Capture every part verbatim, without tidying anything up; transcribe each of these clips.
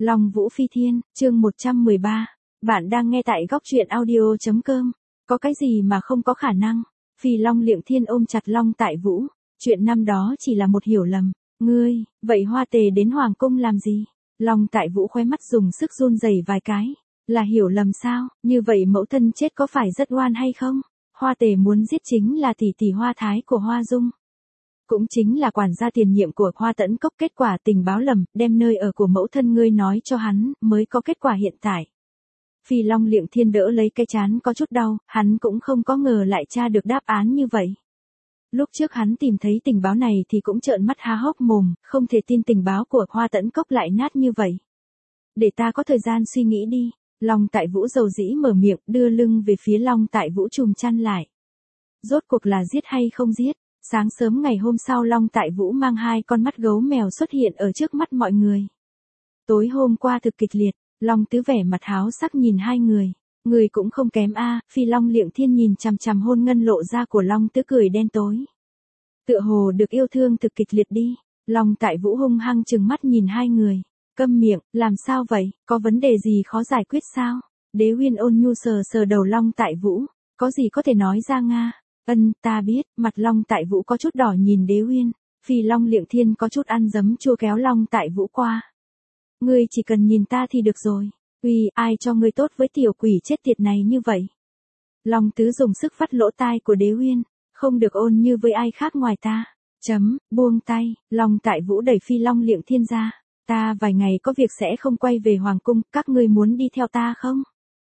Long Vũ Phi Thiên, chương một trăm mười ba. Bạn đang nghe tại góc truyện audio.com. Có cái gì mà không có khả năng? Phi Long Liệng Thiên ôm chặt Long Tại Vũ. Chuyện năm đó chỉ là một hiểu lầm. Ngươi, vậy Hoa Tề đến Hoàng Cung làm gì? Long Tại Vũ khóe mắt dùng sức run rẩy vài cái. Là hiểu lầm sao? Như vậy mẫu thân chết có phải rất oan hay không? Hoa Tề muốn giết chính là tỷ tỷ Hoa Thái của Hoa Dung. Cũng chính là quản gia tiền nhiệm của Hoa Tẫn Cốc, kết quả tình báo lầm, đem nơi ở của mẫu thân ngươi nói cho hắn, mới có kết quả hiện tại. Phi Long Liệng Thiên đỡ lấy cái trán có chút đau, hắn cũng không có ngờ lại tra được đáp án như vậy. Lúc trước hắn tìm thấy tình báo này thì cũng trợn mắt há hốc mồm, không thể tin tình báo của Hoa Tẫn Cốc lại nát như vậy. Để ta có thời gian suy nghĩ đi. Long Tại Vũ dầu dĩ mở miệng, đưa lưng về phía Long Tại Vũ trùm chăn lại. Rốt cuộc là giết hay không giết? Sáng sớm ngày hôm sau Long Tại Vũ mang hai con mắt gấu mèo xuất hiện ở trước mắt mọi người. Tối hôm qua thực kịch liệt, Long Tứ vẻ mặt háo sắc nhìn hai người. Người cũng không kém a. Phi Long Liệng Thiên nhìn chằm chằm hôn ngân lộ ra của Long Tứ cười đen tối. Tựa hồ được yêu thương thực kịch liệt đi. Long Tại Vũ hung hăng trừng mắt nhìn hai người. Câm miệng, làm sao vậy, có vấn đề gì khó giải quyết sao? Đế Uyên ôn nhu sờ sờ đầu Long Tại Vũ. Có gì có thể nói ra nga? Ân, ta biết. Mặt Long Tại Vũ có chút đỏ nhìn Đế Uyên. Phi Long Liệng Thiên có chút ăn dấm chua kéo Long Tại Vũ qua. Ngươi chỉ cần nhìn ta thì được rồi. Uy, ai cho ngươi tốt với tiểu quỷ chết tiệt này như vậy? Long Tứ dùng sức vắt lỗ tai của Đế Uyên. Không được ôn như với ai khác ngoài ta. Chấm, buông tay. Long Tại Vũ đẩy Phi Long Liệng Thiên ra. Ta vài ngày có việc sẽ không quay về Hoàng Cung, các ngươi muốn đi theo ta không?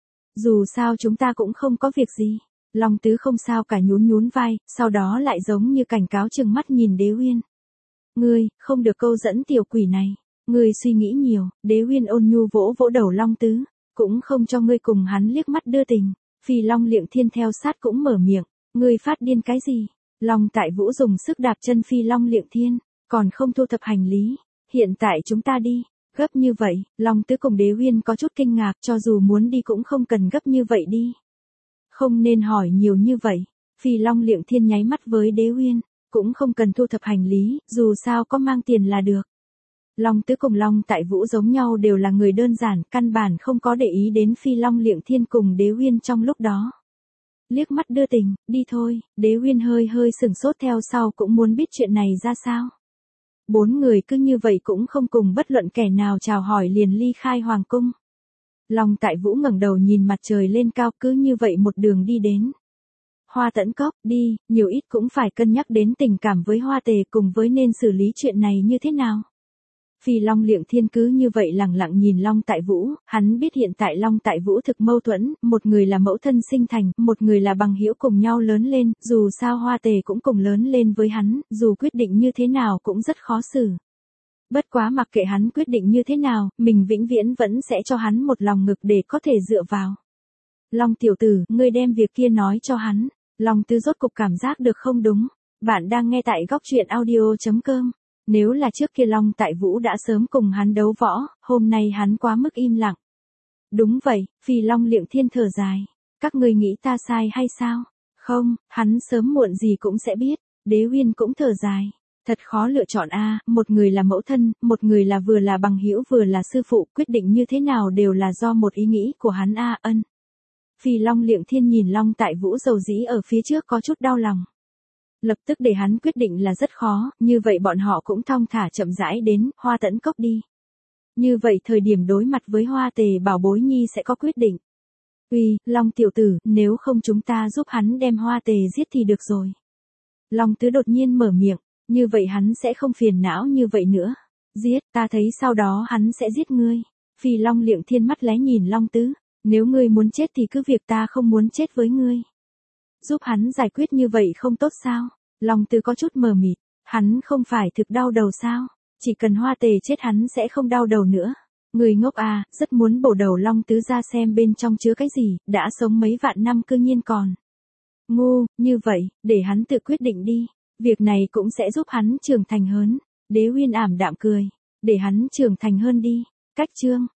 Dù sao chúng ta cũng không có việc gì. Long Tứ không sao cả nhún nhún vai, sau đó lại giống như cảnh cáo trừng mắt nhìn Đế Uyên. Ngươi, không được câu dẫn tiểu quỷ này. Ngươi suy nghĩ nhiều. Đế Uyên ôn nhu vỗ vỗ đầu Long Tứ. Cũng không cho ngươi cùng hắn liếc mắt đưa tình. Phi Long Liệng Thiên theo sát cũng mở miệng. Ngươi phát điên cái gì? Long Tại Vũ dùng sức đạp chân Phi Long Liệng Thiên. Còn không thu thập hành lý. Hiện tại chúng ta đi. Gấp như vậy, Long Tứ cùng Đế Uyên có chút kinh ngạc, cho dù muốn đi cũng không cần gấp như vậy đi. Không nên hỏi nhiều như vậy. Phi Long Liệng Thiên nháy mắt với Đế Uyên. Cũng không cần thu thập hành lý, dù sao có mang tiền là được. Long Tứ cùng Long Tại Vũ giống nhau đều là người đơn giản, căn bản không có để ý đến Phi Long Liệng Thiên cùng Đế Uyên trong lúc đó. Liếc mắt đưa tình, đi thôi. Đế Uyên hơi hơi sừng sốt theo sau cũng muốn biết chuyện này ra sao. Bốn người cứ như vậy cũng không cùng bất luận kẻ nào chào hỏi liền ly khai Hoàng Cung. Long Tại Vũ ngẩng đầu nhìn mặt trời lên cao, cứ như vậy một đường đi đến Hoa Tẫn Cốc. Đi, nhiều ít cũng phải cân nhắc đến tình cảm với Hoa Tề cùng với nên xử lý chuyện này như thế nào. Phi Long Liệng Thiên cứ như vậy lặng lặng nhìn Long Tại Vũ, hắn biết hiện tại Long Tại Vũ thực mâu thuẫn, một người là mẫu thân sinh thành, một người là bằng hữu cùng nhau lớn lên, dù sao Hoa Tề cũng cùng lớn lên với hắn, dù quyết định như thế nào cũng rất khó xử. Bất quá mặc kệ hắn quyết định như thế nào, mình vĩnh viễn vẫn sẽ cho hắn một lòng ngực để có thể dựa vào. Long tiểu tử, ngươi đem việc kia nói cho hắn. Long Tứ rốt cục cảm giác được không đúng. Bạn đang nghe tại góc truyện audio.com. Nếu là trước kia Long Tại Vũ đã sớm cùng hắn đấu võ, hôm nay hắn quá mức im lặng. Đúng vậy, Phi Long Liệng Thiên thở dài. Các ngươi nghĩ ta sai hay sao? Không, hắn sớm muộn gì cũng sẽ biết. Đế Uyên cũng thở dài. Thật khó lựa chọn a, một người là mẫu thân, một người là vừa là bằng hữu vừa là sư phụ, quyết định như thế nào đều là do một ý nghĩ của hắn a. Ân. Phi Long Liệng Thiên nhìn Long Tại Vũ dầu dĩ ở phía trước có chút đau lòng. Lập tức để hắn quyết định là rất khó, như vậy bọn họ cũng thong thả chậm rãi đến Hoa Tẫn Cốc đi. Như vậy thời điểm đối mặt với Hoa Tề bảo bối nhi sẽ có quyết định. Uy, Long tiểu tử, nếu không chúng ta giúp hắn đem Hoa Tề giết thì được rồi. Long Tứ đột nhiên mở miệng, như vậy hắn sẽ không phiền não như vậy nữa. Giết, ta thấy sau đó hắn sẽ giết ngươi. Phi Long Liệng Thiên mắt lé nhìn Long Tứ, nếu ngươi muốn chết thì cứ việc, ta không muốn chết với ngươi. Giúp hắn giải quyết như vậy không tốt sao? Long Tứ có chút mờ mịt, hắn không phải thực đau đầu sao? Chỉ cần Hoa Tề chết hắn sẽ không đau đầu nữa. Người ngốc à, rất muốn bổ đầu Long Tứ ra xem bên trong chứa cái gì, đã sống mấy vạn năm cư nhiên còn ngu, như vậy, để hắn tự quyết định đi. Việc này cũng sẽ giúp hắn trưởng thành hơn. Đế Uyên ảm đạm cười, để hắn trưởng thành hơn đi. Cách chương